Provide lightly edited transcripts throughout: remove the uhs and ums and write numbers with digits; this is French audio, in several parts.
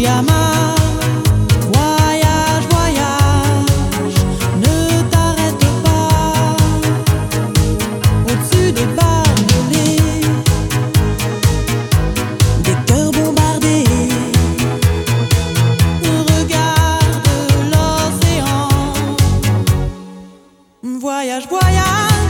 Fujiyama. Voyage, voyage, ne t'arrête pas. Au-dessus des barbelés, des cœurs bombardés. Regarde l'océan. Voyage, voyage.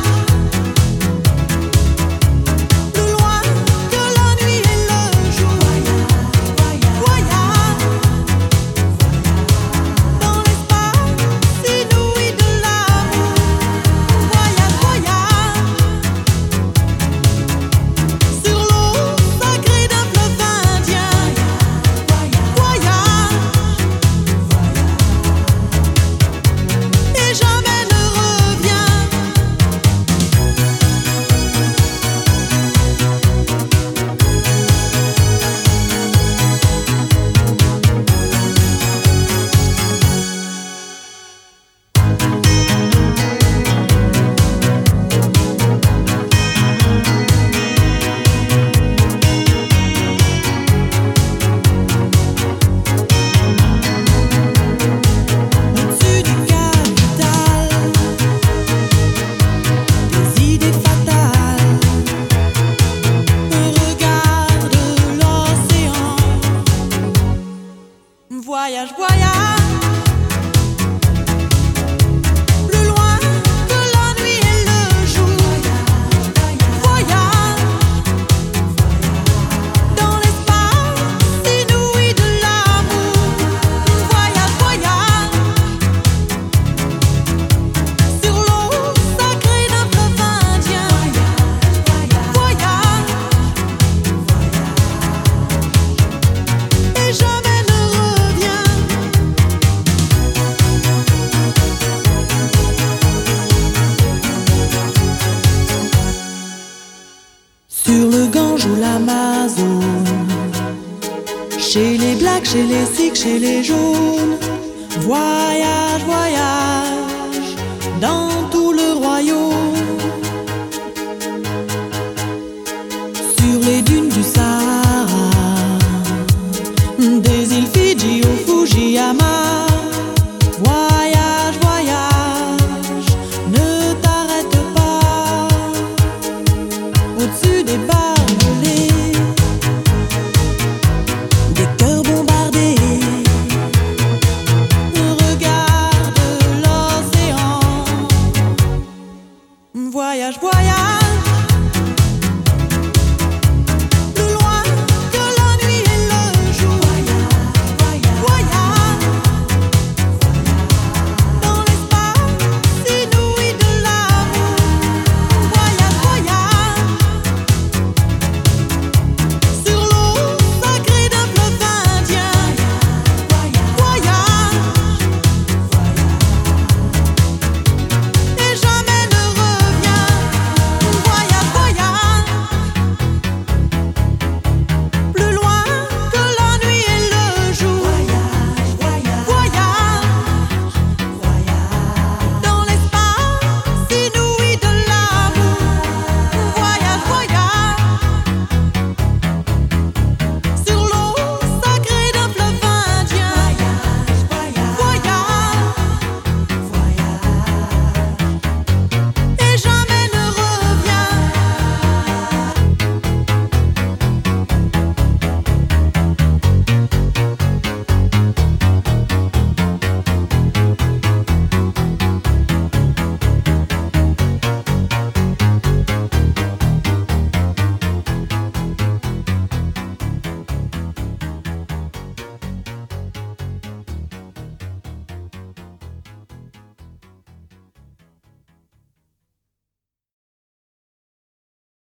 Voyage, voyage, plus loin que la nuit et le jour. Voyage, dans l'espace inouï de l'amour. Voyage, voyage, sur l'eau sacrée d'un fleuve indien. Voyage, et jamais. Sur le Gange ou l'Amazone, chez les blacks, chez les sikhs, chez les jaunes. Voyage, voyage, dans tout le royaume. Sur les dunes du Sahara, des îles Fidji au Fujiyama.